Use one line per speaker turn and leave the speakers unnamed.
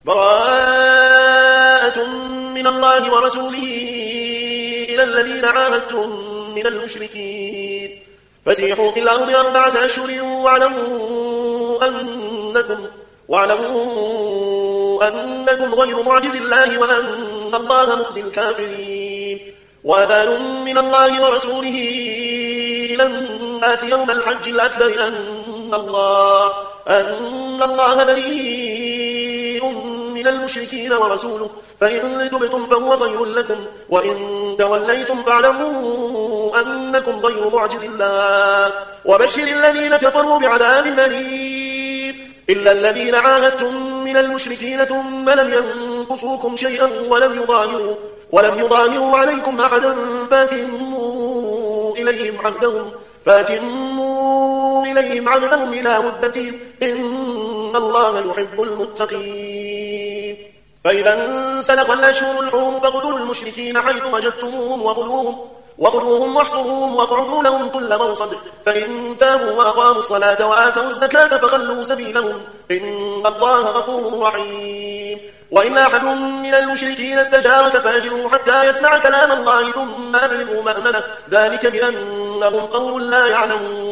براءة من الله ورسوله إلى الذين عاهدتم من المشركين فسيحوا في الأرض 4 أشهر واعلموا أنكم غير معجز الله وأن الله مخزي الكافرين وأذان من الله ورسوله إلى الناس يوم الحج الأكبر أن الله بريء من المشركين ورسوله فإن تبتم فهو خير لكم وإن توليتم فاعلموا أنكم غير معجز الله وبشر الذين كفروا بعذاب أليم إلا الذين عاهدتم من المشركين ثم لم ينقصوكم شيئا ولم يظاهروا عليكم أحدا فاتموا إليهم عهدهم إلى مدتهم إن الله يحب المتقين فإذا انسلخ الأشهر الحرم فاقتلوا المشركين حيث وجدتموهم وخذوهم واحصروهم واقعدوا لهم كل مرصد فإن تابوا وأقاموا الصلاة وآتوا الزكاة فخلوا سبيلهم إن الله غفور رحيم وإن أحد من المشركين استجارك فأجره حتى يسمع كلام الله ثم أبلغوا مأمنه ذلك بأنهم قوم لا يعلمون